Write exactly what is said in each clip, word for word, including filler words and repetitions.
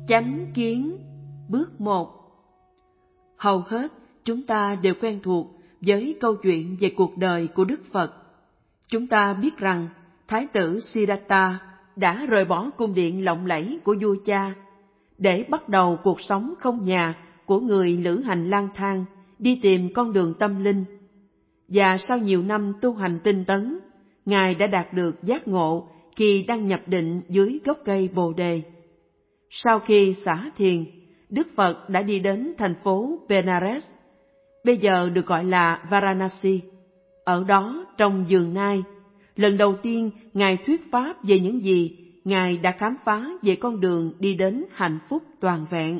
Chánh kiến bước một. Hầu hết chúng ta đều quen thuộc với câu chuyện về cuộc đời của Đức Phật. Chúng ta biết rằng Thái tử Siddhartha đã rời bỏ cung điện lộng lẫy của vua cha để bắt đầu cuộc sống không nhà của người lữ hành lang thang đi tìm con đường tâm linh. Và sau nhiều năm tu hành tinh tấn, Ngài đã đạt được giác ngộ khi đang nhập định dưới gốc cây Bồ Đề. Sau khi xả thiền, Đức Phật đã đi đến thành phố Benares, bây giờ được gọi là Varanasi. Ở đó, trong vườn nai, lần đầu tiên Ngài thuyết pháp về những gì Ngài đã khám phá về con đường đi đến hạnh phúc toàn vẹn.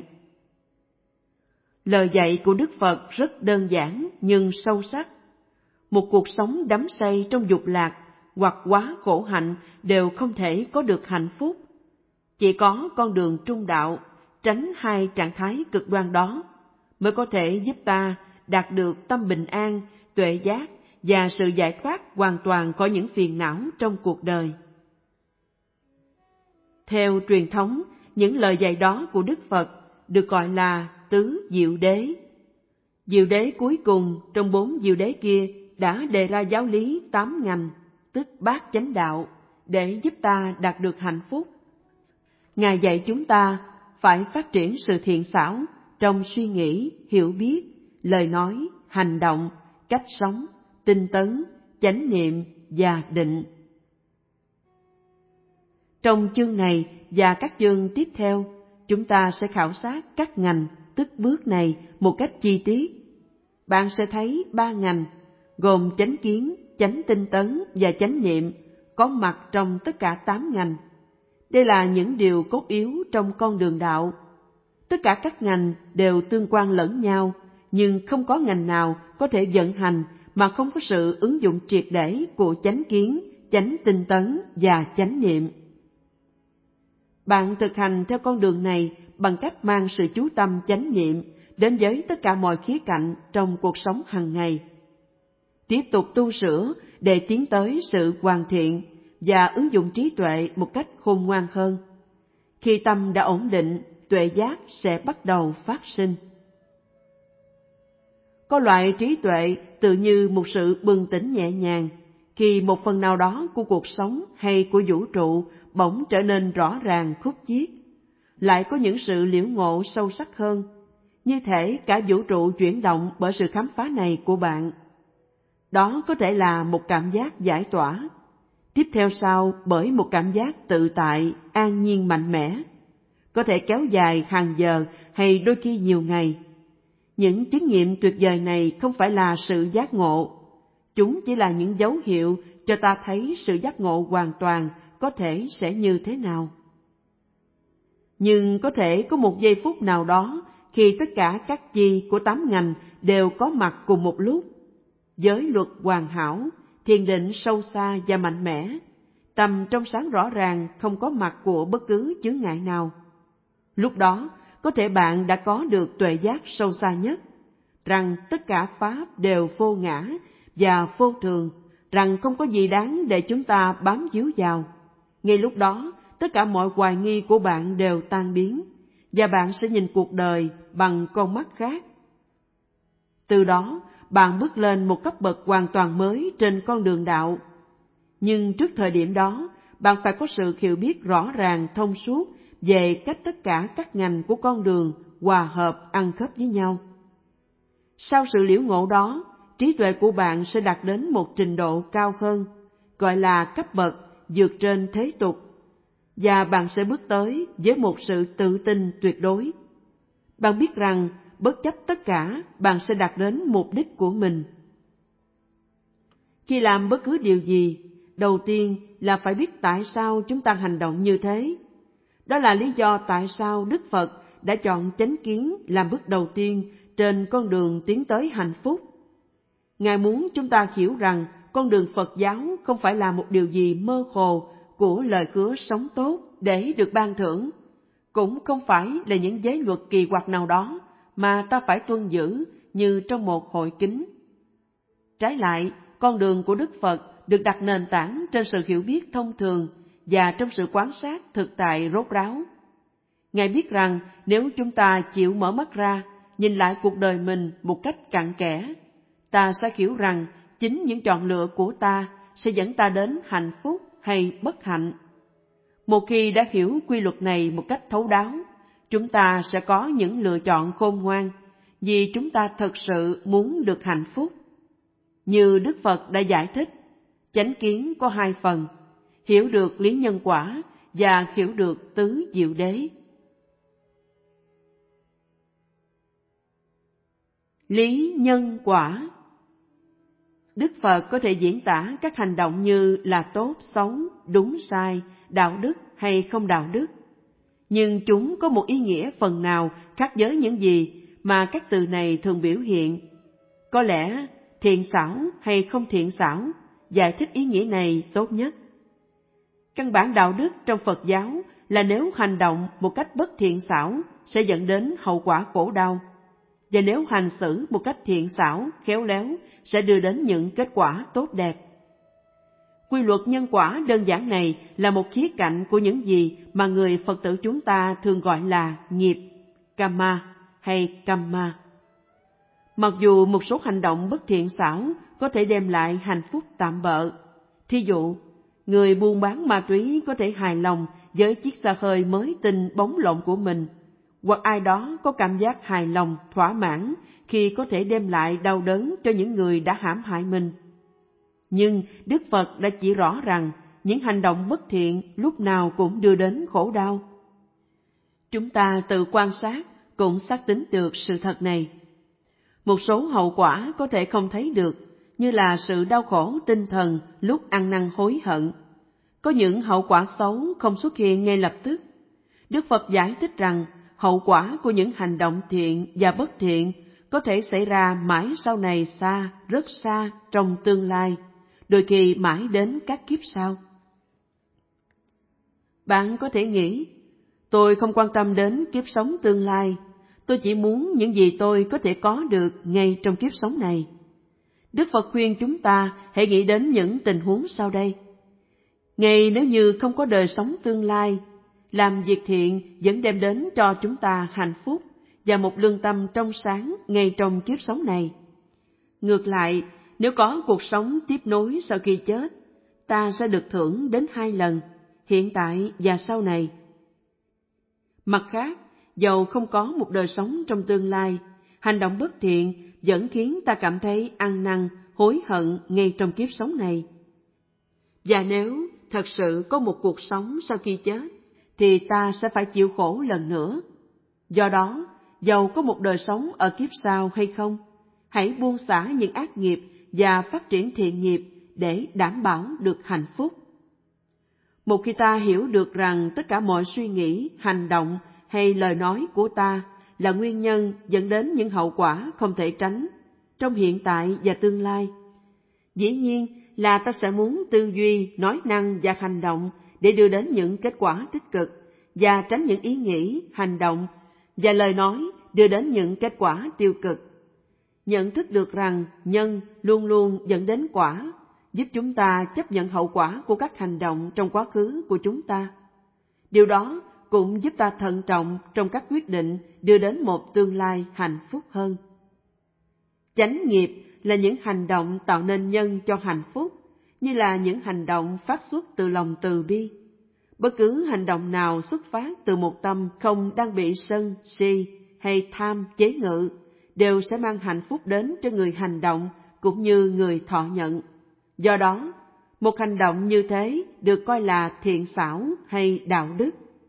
Lời dạy của Đức Phật rất đơn giản nhưng sâu sắc. Một cuộc sống đắm say trong dục lạc hoặc quá khổ hạnh đều không thể có được hạnh phúc. Chỉ có con đường trung đạo, tránh hai trạng thái cực đoan đó, mới có thể giúp ta đạt được tâm bình an, tuệ giác và sự giải thoát hoàn toàn khỏi những phiền não trong cuộc đời. Theo truyền thống, những lời dạy đó của Đức Phật được gọi là tứ diệu đế. Diệu đế cuối cùng trong bốn diệu đế kia đã đề ra giáo lý tám ngành, tức bát chánh đạo, để giúp ta đạt được hạnh phúc. Ngài dạy chúng ta phải phát triển sự thiện xảo trong suy nghĩ, hiểu biết, lời nói, hành động, cách sống, tinh tấn, chánh niệm và định. Trong chương này và các chương tiếp theo, chúng ta sẽ khảo sát các ngành, tức bước này một cách chi tiết. Bạn sẽ thấy ba ngành, gồm chánh kiến, chánh tinh tấn và chánh niệm, có mặt trong tất cả tám ngành. Đây là những điều cốt yếu trong con đường đạo. Tất cả các ngành đều tương quan lẫn nhau, nhưng không có ngành nào có thể vận hành mà không có sự ứng dụng triệt để của chánh kiến, chánh tinh tấn và chánh niệm. Bạn thực hành theo con đường này bằng cách mang sự chú tâm chánh niệm đến với tất cả mọi khía cạnh trong cuộc sống hàng ngày. Tiếp tục tu sửa để tiến tới sự hoàn thiện và ứng dụng trí tuệ một cách khôn ngoan hơn. Khi tâm đã ổn định, tuệ giác sẽ bắt đầu phát sinh. Có loại trí tuệ tự như một sự bừng tỉnh nhẹ nhàng khi một phần nào đó của cuộc sống hay của vũ trụ bỗng trở nên rõ ràng khúc chiết. Lại có những sự liễu ngộ sâu sắc hơn, như thể cả vũ trụ chuyển động bởi sự khám phá này của bạn. Đó có thể là một cảm giác giải tỏa, tiếp theo sau bởi một cảm giác tự tại, an nhiên mạnh mẽ, có thể kéo dài hàng giờ hay đôi khi nhiều ngày. Những chứng nghiệm tuyệt vời này không phải là sự giác ngộ, chúng chỉ là những dấu hiệu cho ta thấy sự giác ngộ hoàn toàn có thể sẽ như thế nào. Nhưng có thể có một giây phút nào đó khi tất cả các chi của tám ngành đều có mặt cùng một lúc. Giới luật hoàn hảo, thiền định sâu xa và mạnh mẽ, tâm trong sáng rõ ràng không có mặt của bất cứ chướng ngại nào. Lúc đó, có thể bạn đã có được tuệ giác sâu xa nhất, rằng tất cả pháp đều vô ngã và vô thường, rằng không có gì đáng để chúng ta bám víu vào. Ngay lúc đó, tất cả mọi hoài nghi của bạn đều tan biến, và bạn sẽ nhìn cuộc đời bằng con mắt khác. Từ đó, bạn bước lên một cấp bậc hoàn toàn mới trên con đường đạo. Nhưng trước thời điểm đó, bạn phải có sự hiểu biết rõ ràng thông suốt về cách tất cả các ngành của con đường hòa hợp ăn khớp với nhau. Sau sự liễu ngộ đó, trí tuệ của bạn sẽ đạt đến một trình độ cao hơn, gọi là cấp bậc vượt trên thế tục, và bạn sẽ bước tới với một sự tự tin tuyệt đối. Bạn biết rằng bất chấp tất cả, bạn sẽ đạt đến mục đích của mình. Khi làm bất cứ điều gì, đầu tiên là phải biết tại sao chúng ta hành động như thế. Đó là lý do tại sao Đức Phật đã chọn chánh kiến làm bước đầu tiên trên con đường tiến tới hạnh phúc. Ngài muốn chúng ta hiểu rằng con đường Phật giáo không phải là một điều gì mơ hồ của lời hứa sống tốt để được ban thưởng, cũng không phải là những giới luật kỳ quặc nào đó mà ta phải tuân giữ như trong một hội kính. Trái lại, con đường của Đức Phật được đặt nền tảng trên sự hiểu biết thông thường và trong sự quan sát thực tại rốt ráo. Ngài biết rằng nếu chúng ta chịu mở mắt ra, nhìn lại cuộc đời mình một cách cặn kẽ, ta sẽ hiểu rằng chính những chọn lựa của ta sẽ dẫn ta đến hạnh phúc hay bất hạnh. Một khi đã hiểu quy luật này một cách thấu đáo, chúng ta sẽ có những lựa chọn khôn ngoan, vì chúng ta thật sự muốn được hạnh phúc. Như Đức Phật đã giải thích, chánh kiến có hai phần, hiểu được lý nhân quả và hiểu được tứ diệu đế. Lý nhân quả. Đức Phật có thể diễn tả các hành động như là tốt, xấu, đúng, sai, đạo đức hay không đạo đức. Nhưng chúng có một ý nghĩa phần nào khác với những gì mà các từ này thường biểu hiện. Có lẽ thiện xảo hay không thiện xảo giải thích ý nghĩa này tốt nhất. Căn bản đạo đức trong Phật giáo là nếu hành động một cách bất thiện xảo sẽ dẫn đến hậu quả khổ đau, và nếu hành xử một cách thiện xảo, khéo léo sẽ đưa đến những kết quả tốt đẹp. Quy luật nhân quả đơn giản này là một khía cạnh của những gì mà người Phật tử chúng ta thường gọi là nghiệp, karma hay kamma. Mặc dù một số hành động bất thiện xảo có thể đem lại hạnh phúc tạm bợ, thí dụ, người buôn bán ma túy có thể hài lòng với chiếc xe hơi mới tinh bóng lộn của mình, hoặc ai đó có cảm giác hài lòng, thỏa mãn khi có thể đem lại đau đớn cho những người đã hãm hại mình. Nhưng Đức Phật đã chỉ rõ rằng những hành động bất thiện lúc nào cũng đưa đến khổ đau. Chúng ta tự quan sát cũng xác tín được sự thật này. Một số hậu quả có thể không thấy được, như là sự đau khổ tinh thần lúc ăn năn hối hận. Có những hậu quả xấu không xuất hiện ngay lập tức. Đức Phật giải thích rằng hậu quả của những hành động thiện và bất thiện có thể xảy ra mãi sau này xa, rất xa trong tương lai, đôi khi mãi đến các kiếp sau. Bạn có thể nghĩ, tôi không quan tâm đến kiếp sống tương lai, tôi chỉ muốn những gì tôi có thể có được ngay trong kiếp sống này. Đức Phật khuyên chúng ta hãy nghĩ đến những tình huống sau đây. Ngay nếu như không có đời sống tương lai, làm việc thiện vẫn đem đến cho chúng ta hạnh phúc và một lương tâm trong sáng ngay trong kiếp sống này. Ngược lại, nếu có cuộc sống tiếp nối sau khi chết, ta sẽ được thưởng đến hai lần, hiện tại và sau này. Mặt khác, dầu không có một đời sống trong tương lai, hành động bất thiện vẫn khiến ta cảm thấy ăn năn, hối hận ngay trong kiếp sống này. Và nếu thật sự có một cuộc sống sau khi chết, thì ta sẽ phải chịu khổ lần nữa. Do đó, dầu có một đời sống ở kiếp sau hay không, hãy buông xả những ác nghiệp và phát triển thiện nghiệp để đảm bảo được hạnh phúc. Một khi ta hiểu được rằng tất cả mọi suy nghĩ, hành động hay lời nói của ta là nguyên nhân dẫn đến những hậu quả không thể tránh trong hiện tại và tương lai, dĩ nhiên là ta sẽ muốn tư duy, nói năng và hành động để đưa đến những kết quả tích cực và tránh những ý nghĩ, hành động và lời nói đưa đến những kết quả tiêu cực. Nhận thức được rằng nhân luôn luôn dẫn đến quả, giúp chúng ta chấp nhận hậu quả của các hành động trong quá khứ của chúng ta. Điều đó cũng giúp ta thận trọng trong các quyết định đưa đến một tương lai hạnh phúc hơn. Chánh nghiệp là những hành động tạo nên nhân cho hạnh phúc, như là những hành động phát xuất từ lòng từ bi. Bất cứ hành động nào xuất phát từ một tâm không đang bị sân, si hay tham chế ngự, đều sẽ mang hạnh phúc đến cho người hành động cũng như người thọ nhận. Do đó, một hành động như thế được coi là thiện xảo hay đạo đức.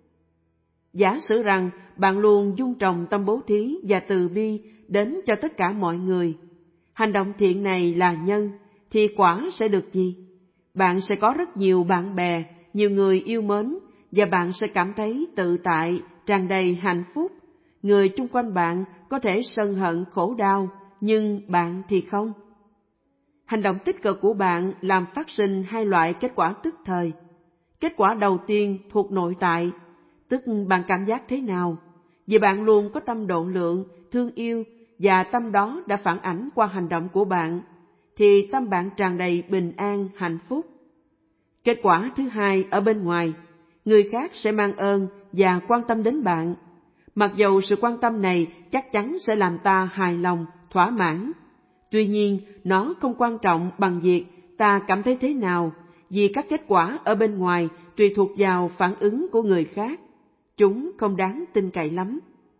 Giả sử rằng bạn luôn dung trồng tâm bố thí và từ bi đến cho tất cả mọi người. Hành động thiện này là nhân, thì quả sẽ được gì? Bạn sẽ có rất nhiều bạn bè, nhiều người yêu mến, và bạn sẽ cảm thấy tự tại, tràn đầy hạnh phúc. Người chung quanh bạn có thể sân hận khổ đau, nhưng bạn thì không. Hành động tích cực của bạn làm phát sinh hai loại kết quả tức thời. Kết quả đầu tiên thuộc nội tại, tức bạn cảm giác thế nào, vì bạn luôn có tâm độ lượng, thương yêu, và tâm đó đã phản ảnh qua hành động của bạn, thì tâm bạn tràn đầy bình an, hạnh phúc. Kết quả thứ hai ở bên ngoài, người khác sẽ mang ơn và quan tâm đến bạn. Mặc dầu sự quan tâm này chắc chắn sẽ làm ta hài lòng, thỏa mãn. Tuy nhiên, nó không quan trọng bằng việc ta cảm thấy thế nào, vì các kết quả ở bên ngoài tùy thuộc vào phản ứng của người khác. Chúng không đáng tin cậy lắm.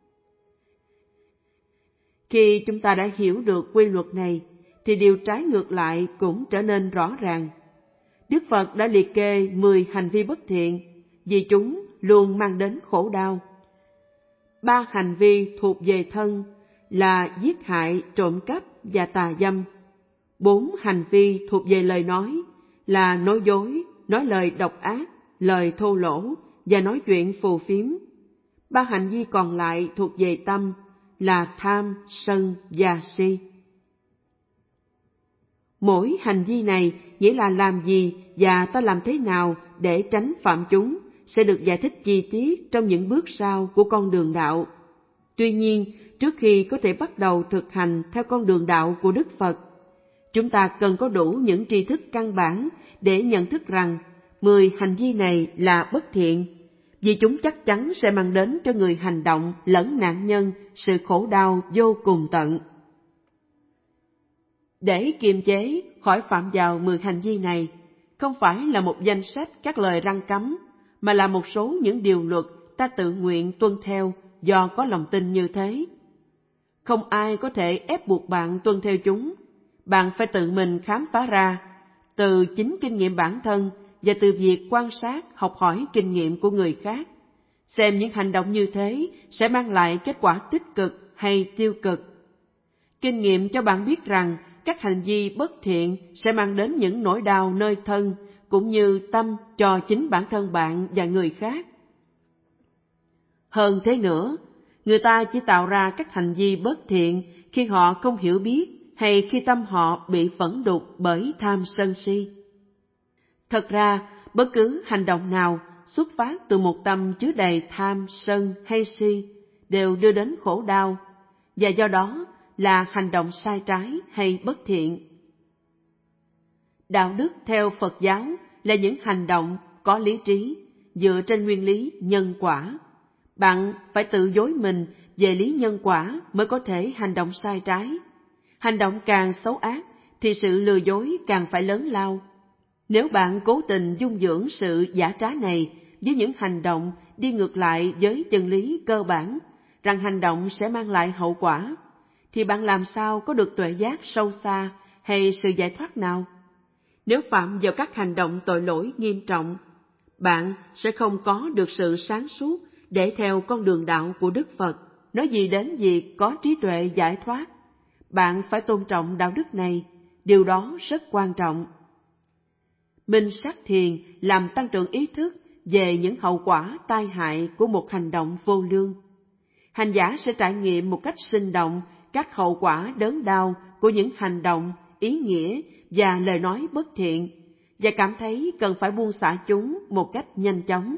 Khi chúng ta đã hiểu được quy luật này, thì điều trái ngược lại cũng trở nên rõ ràng. Đức Phật đã liệt kê mười hành vi bất thiện, vì chúng luôn mang đến khổ đau. Ba hành vi thuộc về thân là giết hại, trộm cắp và tà dâm. Bốn hành vi thuộc về lời nói là nói dối, nói lời độc ác, lời thô lỗ và nói chuyện phù phiếm. Ba hành vi còn lại thuộc về tâm là tham, sân và si. Mỗi hành vi này nghĩa là làm gì và ta làm thế nào để tránh phạm chúng sẽ được giải thích chi tiết trong những bước sau của con đường đạo. Tuy nhiên, trước khi có thể bắt đầu thực hành theo con đường đạo của Đức Phật, chúng ta cần có đủ những tri thức căn bản để nhận thức rằng mười hành vi này là bất thiện, vì chúng chắc chắn sẽ mang đến cho người hành động lẫn nạn nhân sự khổ đau vô cùng tận. Để kiềm chế khỏi phạm vào mười hành vi này, không phải là một danh sách các lời răn cấm, mà là một số những điều luật ta tự nguyện tuân theo do có lòng tin như thế. Không ai có thể ép buộc bạn tuân theo chúng. Bạn phải tự mình khám phá ra, từ chính kinh nghiệm bản thân và từ việc quan sát, học hỏi kinh nghiệm của người khác, xem những hành động như thế sẽ mang lại kết quả tích cực hay tiêu cực. Kinh nghiệm cho bạn biết rằng các hành vi bất thiện sẽ mang đến những nỗi đau nơi thân cũng như tâm cho chính bản thân bạn và người khác. Hơn thế nữa, người ta chỉ tạo ra các hành vi bất thiện khi họ không hiểu biết hay khi tâm họ bị phẫn đục bởi tham sân si. Thật ra, bất cứ hành động nào xuất phát từ một tâm chứa đầy tham, sân hay si đều đưa đến khổ đau, và do đó là hành động sai trái hay bất thiện. Đạo đức theo Phật giáo là những hành động có lý trí, dựa trên nguyên lý nhân quả. Bạn phải tự dối mình về lý nhân quả mới có thể hành động sai trái. Hành động càng xấu ác thì sự lừa dối càng phải lớn lao. Nếu bạn cố tình dung dưỡng sự giả trá này với những hành động đi ngược lại với chân lý cơ bản, rằng hành động sẽ mang lại hậu quả, thì bạn làm sao có được tuệ giác sâu xa hay sự giải thoát nào? Nếu phạm vào các hành động tội lỗi nghiêm trọng, bạn sẽ không có được sự sáng suốt để theo con đường đạo của Đức Phật. Nói gì đến việc có trí tuệ giải thoát, bạn phải tôn trọng đạo đức này, điều đó rất quan trọng. Minh sát thiền làm tăng trưởng ý thức về những hậu quả tai hại của một hành động vô lương. Hành giả sẽ trải nghiệm một cách sinh động các hậu quả đớn đau của những hành động, ý nghĩa và lời nói bất thiện, và cảm thấy cần phải buông xả chúng một cách nhanh chóng.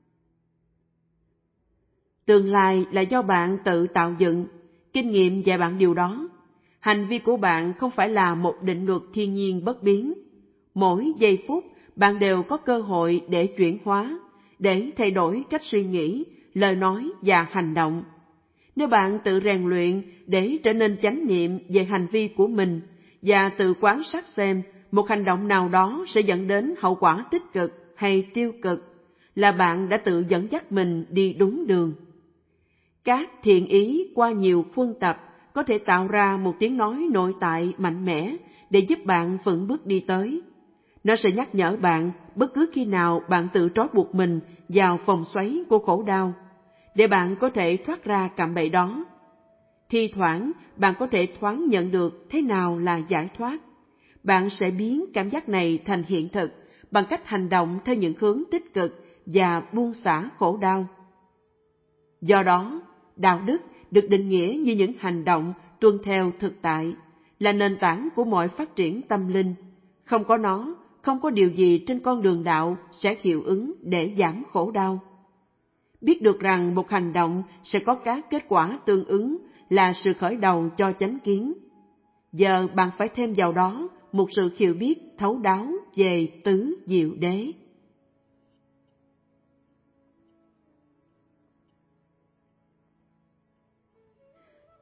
Tương lai là do bạn tự tạo dựng, kinh nghiệm dạy bạn điều đó. Hành vi của bạn không phải là một định luật thiên nhiên bất biến. Mỗi giây phút, bạn đều có cơ hội để chuyển hóa, để thay đổi cách suy nghĩ, lời nói và hành động. Nếu bạn tự rèn luyện để trở nên chánh niệm về hành vi của mình và tự quan sát xem một hành động nào đó sẽ dẫn đến hậu quả tích cực hay tiêu cực, là bạn đã tự dẫn dắt mình đi đúng đường. Các thiện ý qua nhiều khuôn tập có thể tạo ra một tiếng nói nội tại mạnh mẽ để giúp bạn vững bước đi tới. Nó sẽ nhắc nhở bạn bất cứ khi nào bạn tự trói buộc mình vào vòng xoáy của khổ đau, để bạn có thể thoát ra cạm bẫy đó. Thi thoảng, bạn có thể thoáng nhận được thế nào là giải thoát. Bạn sẽ biến cảm giác này thành hiện thực bằng cách hành động theo những hướng tích cực và buông xả khổ đau. Do đó, đạo đức được định nghĩa như những hành động tuân theo thực tại, là nền tảng của mọi phát triển tâm linh. Không có nó, không có điều gì trên con đường đạo sẽ hiệu ứng để giảm khổ đau. Biết được rằng một hành động sẽ có các kết quả tương ứng là sự khởi đầu cho chánh kiến. Giờ bạn phải thêm vào đó một sự hiểu biết thấu đáo về tứ diệu đế.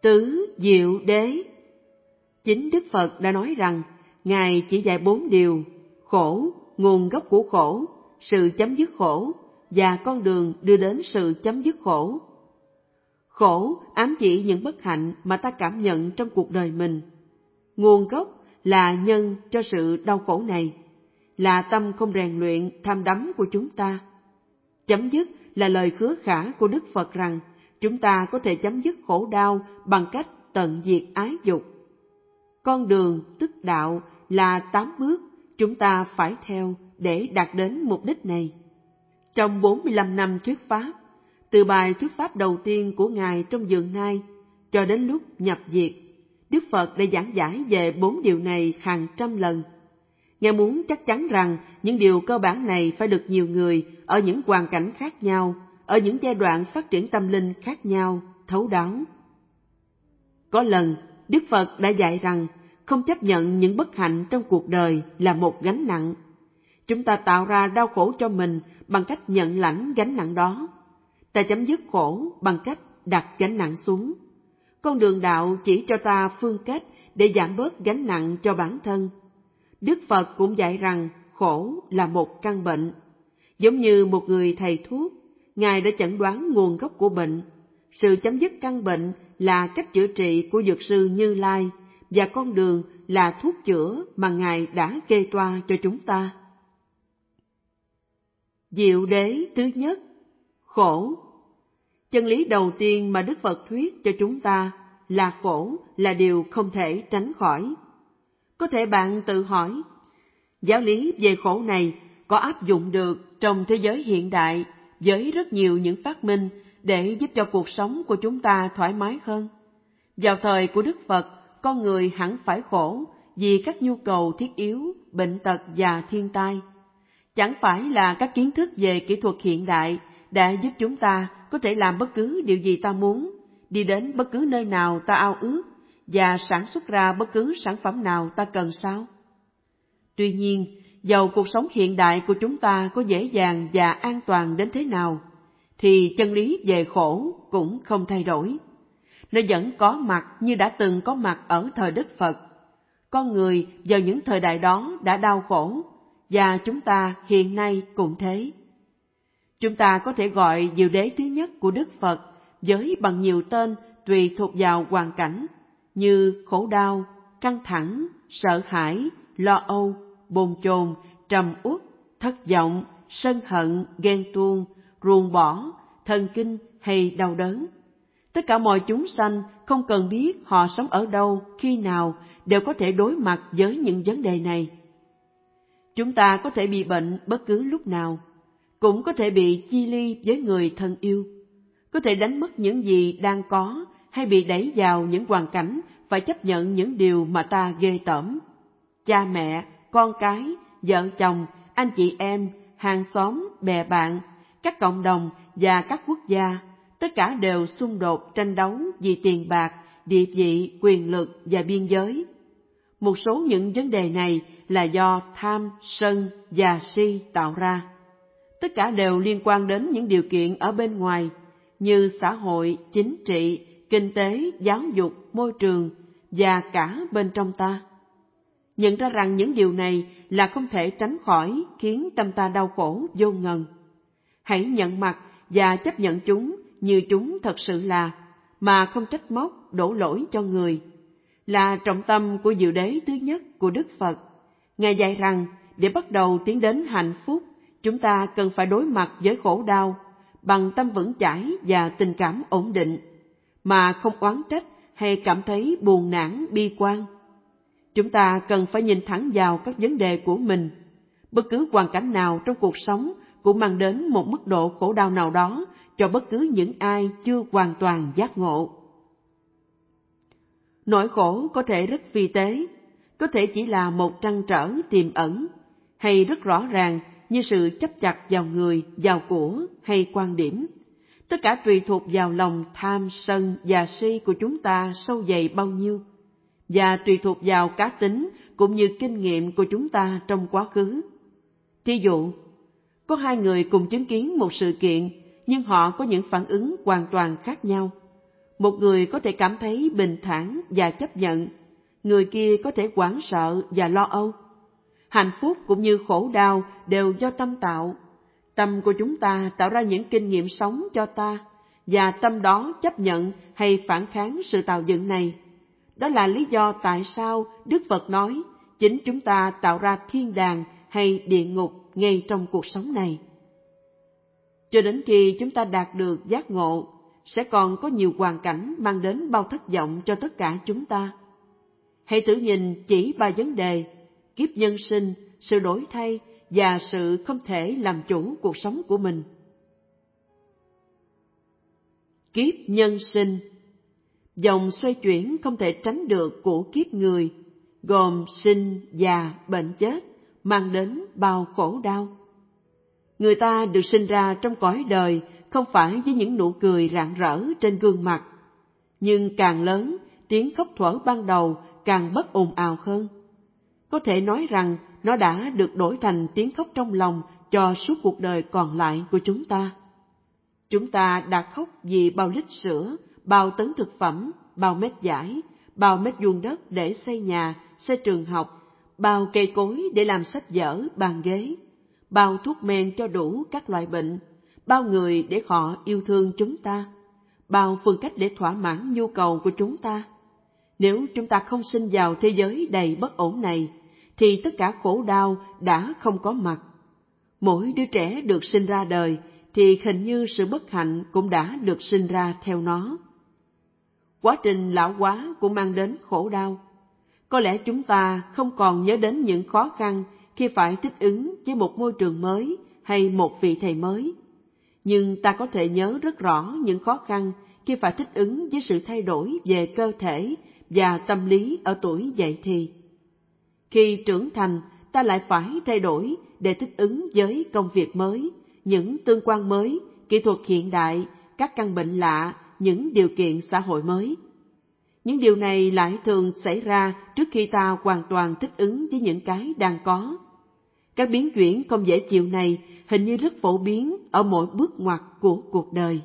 Tứ Diệu Đế. Chính Đức Phật đã nói rằng Ngài chỉ dạy bốn điều: khổ, nguồn gốc của khổ, sự chấm dứt khổ và con đường đưa đến sự chấm dứt khổ. Khổ ám chỉ những bất hạnh mà ta cảm nhận trong cuộc đời mình. Nguồn gốc là nhân cho sự đau khổ này, là tâm không rèn luyện tham đắm của chúng ta. Chấm dứt là lời hứa khả của Đức Phật rằng chúng ta có thể chấm dứt khổ đau bằng cách tận diệt ái dục. Con đường tức đạo là tám bước chúng ta phải theo để đạt đến mục đích này. Trong bốn mươi lăm năm thuyết pháp, từ bài thuyết pháp đầu tiên của Ngài trong vườn Nai cho đến lúc nhập diệt, Đức Phật đã giảng giải về bốn điều này hàng trăm lần. Ngài muốn chắc chắn rằng những điều cơ bản này phải được nhiều người ở những hoàn cảnh khác nhau, ở những giai đoạn phát triển tâm linh khác nhau, thấu đáo. Có lần, Đức Phật đã dạy rằng không chấp nhận những bất hạnh trong cuộc đời là một gánh nặng. Chúng ta tạo ra đau khổ cho mình bằng cách nhận lãnh gánh nặng đó. Ta chấm dứt khổ bằng cách đặt gánh nặng xuống. Con đường đạo chỉ cho ta phương cách để giảm bớt gánh nặng cho bản thân. Đức Phật cũng dạy rằng khổ là một căn bệnh. Giống như một người thầy thuốc, Ngài đã chẩn đoán nguồn gốc của bệnh. Sự chấm dứt căn bệnh là cách chữa trị của Dược sư Như Lai, và con đường là thuốc chữa mà Ngài đã kê toa cho chúng ta. Diệu Đế thứ nhất, khổ. Chân lý đầu tiên mà Đức Phật thuyết cho chúng ta là khổ là điều không thể tránh khỏi. Có thể bạn tự hỏi, giáo lý về khổ này có áp dụng được trong thế giới hiện đại với rất nhiều những phát minh để giúp cho cuộc sống của chúng ta thoải mái hơn? Vào thời của Đức Phật, con người hẳn phải khổ vì các nhu cầu thiết yếu, bệnh tật và thiên tai. Chẳng phải là các kiến thức về kỹ thuật hiện đại đã giúp chúng ta có thể làm bất cứ điều gì ta muốn, đi đến bất cứ nơi nào ta ao ước và sản xuất ra bất cứ sản phẩm nào ta cần sao? Tuy nhiên, dầu cuộc sống hiện đại của chúng ta có dễ dàng và an toàn đến thế nào, thì chân lý về khổ cũng không thay đổi. Nó vẫn có mặt như đã từng có mặt ở thời Đức Phật. Con người vào những thời đại đó đã đau khổ, và chúng ta hiện nay cũng thế. Chúng ta có thể gọi diệu đế thứ nhất của Đức Phật với bằng nhiều tên tùy thuộc vào hoàn cảnh, như khổ đau, căng thẳng, sợ hãi, lo âu, bồn chồn, trầm uất, thất vọng, sân hận, ghen tuông, ruồng bỏ, thần kinh hay đau đớn. Tất cả mọi chúng sanh không cần biết họ sống ở đâu, khi nào, đều có thể đối mặt với những vấn đề này. Chúng ta có thể bị bệnh bất cứ lúc nào, cũng có thể bị chia ly với người thân yêu, có thể đánh mất những gì đang có hay bị đẩy vào những hoàn cảnh phải chấp nhận những điều mà ta ghê tởm. Cha mẹ, con cái, vợ chồng, anh chị em, hàng xóm, bè bạn, các cộng đồng và các quốc gia, tất cả đều xung đột tranh đấu vì tiền bạc, địa vị, quyền lực và biên giới. Một số những vấn đề này là do tham, sân và si tạo ra. Tất cả đều liên quan đến những điều kiện ở bên ngoài, như xã hội, chính trị, kinh tế, giáo dục, môi trường và cả bên trong ta. Nhận ra rằng những điều này là không thể tránh khỏi khiến tâm ta đau khổ vô ngần. Hãy nhận mặt và chấp nhận chúng như chúng thật sự là, mà không trách móc, đổ lỗi cho người, là trọng tâm của diệu đế thứ nhất của Đức Phật. Ngài dạy rằng để bắt đầu tiến đến hạnh phúc, chúng ta cần phải đối mặt với khổ đau bằng tâm vững chãi và tình cảm ổn định, mà không oán trách hay cảm thấy buồn nản, bi quan. Chúng ta cần phải nhìn thẳng vào các vấn đề của mình. Bất cứ hoàn cảnh nào trong cuộc sống cũng mang đến một mức độ khổ đau nào đó cho bất cứ những ai chưa hoàn toàn giác ngộ. Nỗi khổ có thể rất vi tế, có thể chỉ là một trăn trở tiềm ẩn, hay rất rõ ràng như sự chấp chặt vào người, vào của hay quan điểm. Tất cả tùy thuộc vào lòng tham, sân và si của chúng ta sâu dày bao nhiêu, và tùy thuộc vào cá tính cũng như kinh nghiệm của chúng ta trong quá khứ. Thí dụ, có hai người cùng chứng kiến một sự kiện, nhưng họ có những phản ứng hoàn toàn khác nhau. Một người có thể cảm thấy bình thản và chấp nhận, người kia có thể hoảng sợ và lo âu. Hạnh phúc cũng như khổ đau đều do tâm tạo. Tâm của chúng ta tạo ra những kinh nghiệm sống cho ta, và tâm đó chấp nhận hay phản kháng sự tạo dựng này. Đó là lý do tại sao Đức Phật nói chính chúng ta tạo ra thiên đàng hay địa ngục ngay trong cuộc sống này. Cho đến khi chúng ta đạt được giác ngộ, sẽ còn có nhiều hoàn cảnh mang đến bao thất vọng cho tất cả chúng ta. Hãy thử nhìn chỉ ba vấn đề: kiếp nhân sinh, sự đổi thay và sự không thể làm chủ cuộc sống của mình. Kiếp nhân sinh, vòng xoay chuyển không thể tránh được của kiếp người, gồm sinh, già, bệnh chết, mang đến bao khổ đau. Người ta được sinh ra trong cõi đời không phải với những nụ cười rạng rỡ trên gương mặt, nhưng càng lớn, tiếng khóc thuở ban đầu càng bất ồn ào hơn. Có thể nói rằng nó đã được đổi thành tiếng khóc trong lòng cho suốt cuộc đời còn lại của chúng ta. Chúng ta đã khóc vì bao lít sữa, bao tấn thực phẩm, bao mét vải, bao mét vuông đất để xây nhà, xây trường học, bao cây cối để làm sách vở, bàn ghế, bao thuốc men cho đủ các loại bệnh, bao người để họ yêu thương chúng ta, bao phương cách để thỏa mãn nhu cầu của chúng ta. Nếu chúng ta không sinh vào thế giới đầy bất ổn này, thì tất cả khổ đau đã không có mặt. Mỗi đứa trẻ được sinh ra đời, thì hình như sự bất hạnh cũng đã được sinh ra theo nó. Quá trình lão hóa cũng mang đến khổ đau. Có lẽ chúng ta không còn nhớ đến những khó khăn khi phải thích ứng với một môi trường mới hay một vị thầy mới. Nhưng ta có thể nhớ rất rõ những khó khăn khi phải thích ứng với sự thay đổi về cơ thể và tâm lý ở tuổi dậy thì. Khi trưởng thành, ta lại phải thay đổi để thích ứng với công việc mới, những tương quan mới, kỹ thuật hiện đại, các căn bệnh lạ, những điều kiện xã hội mới. Những điều này lại thường xảy ra trước khi ta hoàn toàn thích ứng với những cái đang có. Các biến chuyển không dễ chịu này hình như rất phổ biến ở mỗi bước ngoặt của cuộc đời.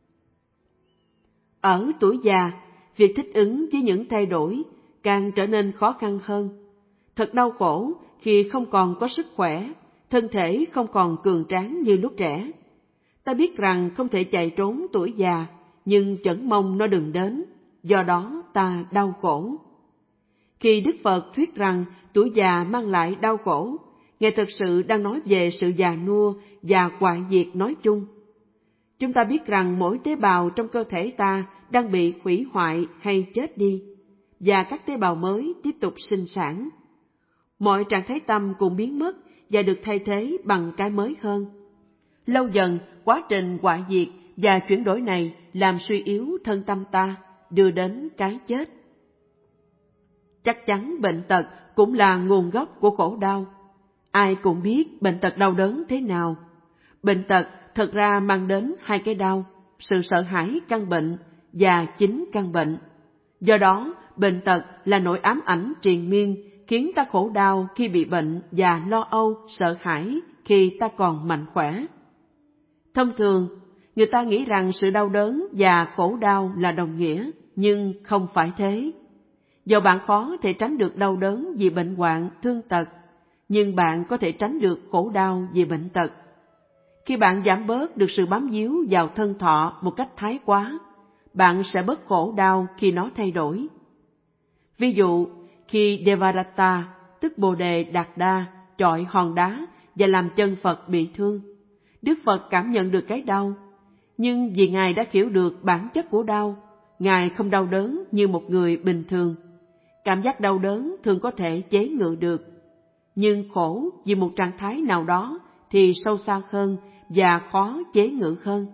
Ở tuổi già, việc thích ứng với những thay đổi càng trở nên khó khăn hơn. Thật đau khổ khi không còn có sức khỏe, thân thể không còn cường tráng như lúc trẻ. Ta biết rằng không thể chạy trốn tuổi già, nhưng vẫn mong nó đừng đến, do đó ta đau khổ. Khi Đức Phật thuyết rằng tuổi già mang lại đau khổ, Ngài thực sự đang nói về sự già nua và hoại diệt nói chung. Chúng ta biết rằng mỗi tế bào trong cơ thể ta đang bị hủy hoại hay chết đi, và các tế bào mới tiếp tục sinh sản. Mọi trạng thái tâm cũng biến mất và được thay thế bằng cái mới hơn. Lâu dần, quá trình hoại diệt và chuyển đổi này làm suy yếu thân tâm ta, đưa đến cái chết. Chắc chắn bệnh tật cũng là nguồn gốc của khổ đau. Ai cũng biết bệnh tật đau đớn thế nào. Bệnh tật thật ra mang đến hai cái đau, sự sợ hãi căn bệnh và chính căn bệnh. Do đó, bệnh tật là nỗi ám ảnh triền miên, khiến ta khổ đau khi bị bệnh và lo âu, sợ hãi khi ta còn mạnh khỏe. Thông thường, người ta nghĩ rằng sự đau đớn và khổ đau là đồng nghĩa, nhưng không phải thế. Dẫu bạn khó thể tránh được đau đớn vì bệnh hoạn, thương tật, nhưng bạn có thể tránh được khổ đau vì bệnh tật. Khi bạn giảm bớt được sự bám víu vào thân thọ một cách thái quá, bạn sẽ bớt khổ đau khi nó thay đổi. Ví dụ, khi Devadatta, tức Bồ Đề Đạt Đa, chọi hòn đá và làm chân Phật bị thương, Đức Phật cảm nhận được cái đau. Nhưng vì Ngài đã hiểu được bản chất của đau, Ngài không đau đớn như một người bình thường. Cảm giác đau đớn thường có thể chế ngự được, nhưng khổ vì một trạng thái nào đó thì sâu xa hơn và khó chế ngự hơn.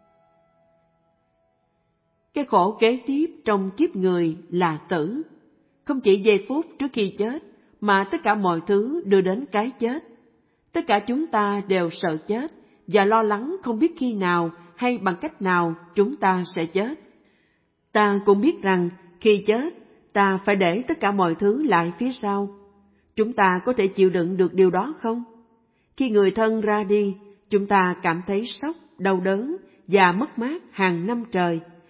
Cái khổ kế tiếp trong kiếp người là tử. Không chỉ giây phút trước khi chết, mà tất cả mọi thứ đưa đến cái chết. Tất cả chúng ta đều sợ chết và lo lắng không biết khi nào hay bằng cách nào chúng ta sẽ chết. Ta cũng biết rằng khi chết, ta phải để tất cả mọi thứ lại phía sau. Chúng ta có thể chịu đựng được điều đó không? Khi người thân ra đi, chúng ta cảm thấy sốc, đau đớn và mất mát hàng năm trời,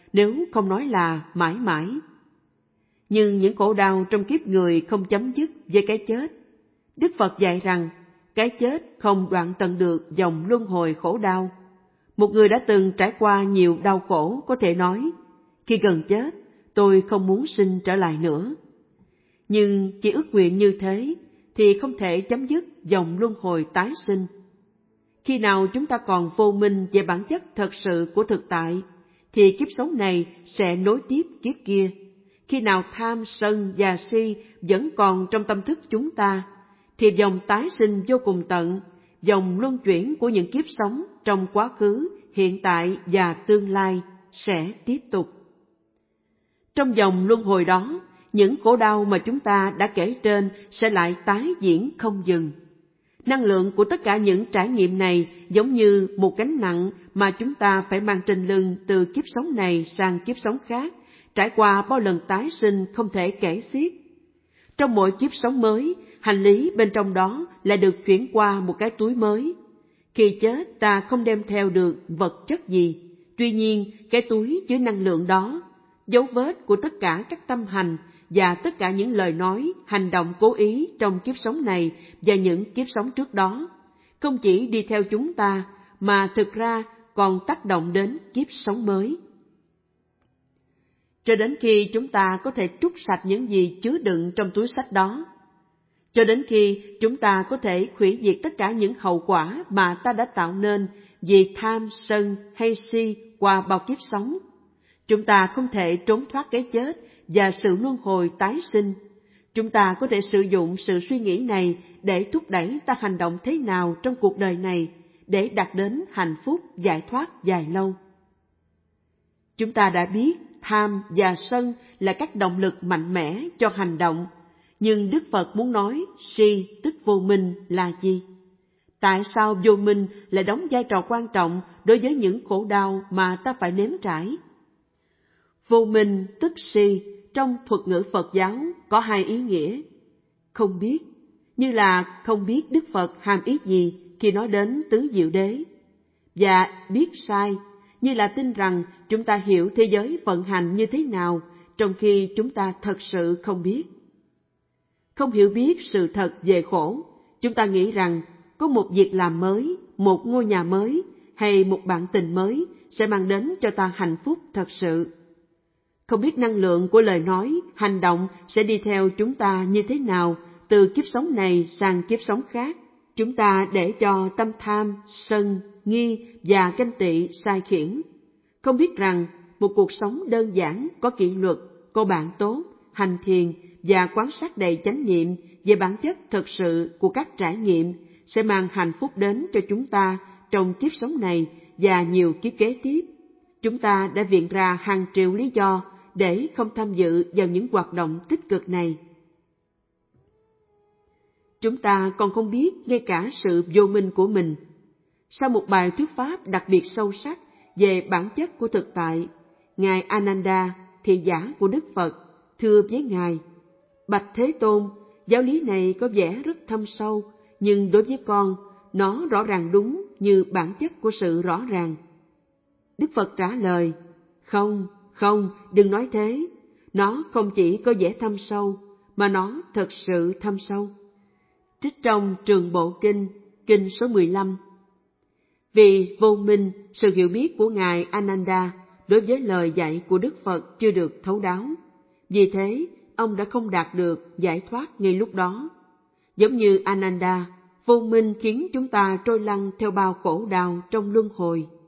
nếu không nói là mãi mãi. Nhưng những khổ đau trong kiếp người không chấm dứt với cái chết. Đức Phật dạy rằng, cái chết không đoạn tận được dòng luân hồi khổ đau. Một người đã từng trải qua nhiều đau khổ có thể nói, khi gần chết, tôi không muốn sinh trở lại nữa. Nhưng chỉ ước nguyện như thế thì không thể chấm dứt dòng luân hồi tái sinh. Khi nào chúng ta còn vô minh về bản chất thật sự của thực tại, thì kiếp sống này sẽ nối tiếp kiếp kia. Khi nào tham, sân và si vẫn còn trong tâm thức chúng ta, thì dòng tái sinh vô cùng tận, dòng luân chuyển của những kiếp sống trong quá khứ, hiện tại và tương lai sẽ tiếp tục. Trong dòng luân hồi đó, những khổ đau mà chúng ta đã kể trên sẽ lại tái diễn không dừng. Năng lượng của tất cả những trải nghiệm này giống như một gánh nặng mà chúng ta phải mang trên lưng từ kiếp sống này sang kiếp sống khác, trải qua bao lần tái sinh không thể kể xiết. Trong mỗi kiếp sống mới, hành lý bên trong đó lại được chuyển qua một cái túi mới. Khi chết, ta không đem theo được vật chất gì, tuy nhiên cái túi chứa năng lượng đó, dấu vết của tất cả các tâm hành và tất cả những lời nói, hành động cố ý trong kiếp sống này và những kiếp sống trước đó, không chỉ đi theo chúng ta mà thực ra còn tác động đến kiếp sống mới. Cho đến khi chúng ta có thể trút sạch những gì chứa đựng trong túi xách đó, cho đến khi chúng ta có thể hủy diệt tất cả những hậu quả mà ta đã tạo nên vì tham, sân hay si qua bao kiếp sống, chúng ta không thể trốn thoát cái chết và sự luân hồi tái sinh. Chúng ta có thể sử dụng sự suy nghĩ này để thúc đẩy ta hành động thế nào trong cuộc đời này để đạt đến hạnh phúc giải thoát dài lâu. Chúng ta đã biết tham và sân là các động lực mạnh mẽ cho hành động, nhưng Đức Phật muốn nói si tức vô minh là gì? Tại sao vô minh lại đóng vai trò quan trọng đối với những khổ đau mà ta phải nếm trải? Vô minh tức si trong thuật ngữ Phật giáo có hai ý nghĩa. Không biết, như là không biết Đức Phật hàm ý gì khi nói đến tứ diệu đế. Và biết sai, như là tin rằng chúng ta hiểu thế giới vận hành như thế nào, trong khi chúng ta thật sự không biết. Không hiểu biết sự thật về khổ, chúng ta nghĩ rằng có một việc làm mới, một ngôi nhà mới hay một bạn tình mới sẽ mang đến cho ta hạnh phúc thật sự. Không biết năng lượng của lời nói, hành động sẽ đi theo chúng ta như thế nào từ kiếp sống này sang kiếp sống khác. Chúng ta để cho tâm tham, sân, nghi và ganh tị sai khiển. Không biết rằng một cuộc sống đơn giản, có kỷ luật, có bạn tốt, hành thiền và quan sát đầy chánh niệm về bản chất thật sự của các trải nghiệm sẽ mang hạnh phúc đến cho chúng ta trong kiếp sống này và nhiều kiếp kế tiếp. Chúng ta đã viện ra hàng triệu lý do để không tham dự vào những hoạt động tích cực này. Chúng ta còn không biết ngay cả sự vô minh của mình. Sau một bài thuyết pháp đặc biệt sâu sắc về bản chất của thực tại, Ngài Ananda, thị giả của Đức Phật, thưa với Ngài: Bạch Thế Tôn, giáo lý này có vẻ rất thâm sâu, nhưng đối với con, nó rõ ràng đúng như bản chất của sự rõ ràng. Đức Phật trả lời: Không, không, đừng nói thế. Nó không chỉ có vẻ thâm sâu, mà nó thật sự thâm sâu. Trích trong Trường Bộ Kinh, Kinh số mười lăm. Vì vô minh, sự hiểu biết của Ngài Ananda đối với lời dạy của Đức Phật chưa được thấu đáo. Vì thế, ông đã không đạt được giải thoát ngay lúc đó. Giống như Ananda, vô minh khiến chúng ta trôi lăn theo bao khổ đau trong luân hồi.